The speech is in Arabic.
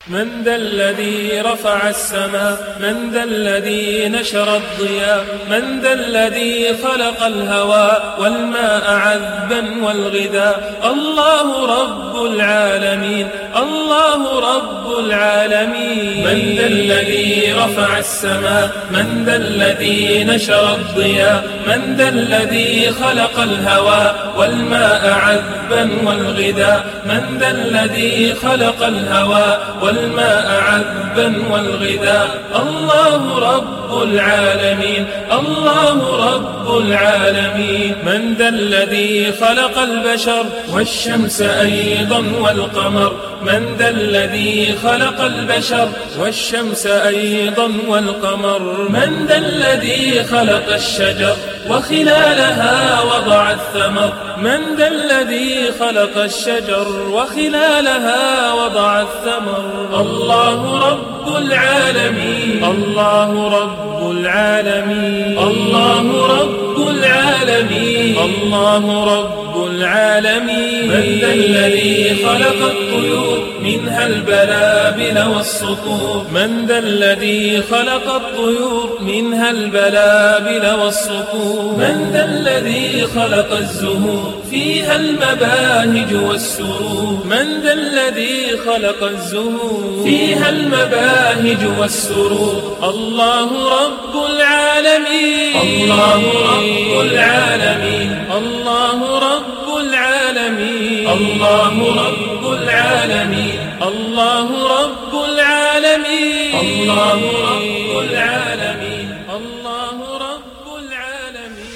من ذا الذي رفع السماء؟ من ذا الذي نشر الضياء؟ من ذا الذي خلق الهواء والماء عذبا والغذاء؟ الله رب العالمين، الله رب العالمين. من ذا الذي رفع السماء؟ من ذا الذي نشر الضياء؟ من ذا الذي خلق الهواء والماء عذبا والغذاء؟ من ذا الذي خلق الهواء والماء عذبا والغذاء؟ الله رب العالمين، الله رب العالمين. من ذا الذي خلق البشر والشمس أيضا والقمر؟ من ذا الذي خلق البشر والشمس أيضا والقمر؟ من ذا الذي خلق الشجر وخلالها وضع الثمر؟ من ذا الذي خلق الشجر وخلالها وضع الثمر؟ الله رب العالمين، الله رب العالمين، الله رب العالمين، الله رب العالمين. من ذا الذي خلق الطيور منها البلابل والصقور؟ من ذا الذي خلق الطيور منها البلابل والصقور؟ من ذا الذي خلق الزهور فيها المباهج والسرور؟ من ذا الذي خلق الزهور فيها المباهج والسرور؟ الله رب العالمين، الله رب العالمين، الله رب العالمين، الله رب العالمين، الله رب العالمين، الله رب العالمين.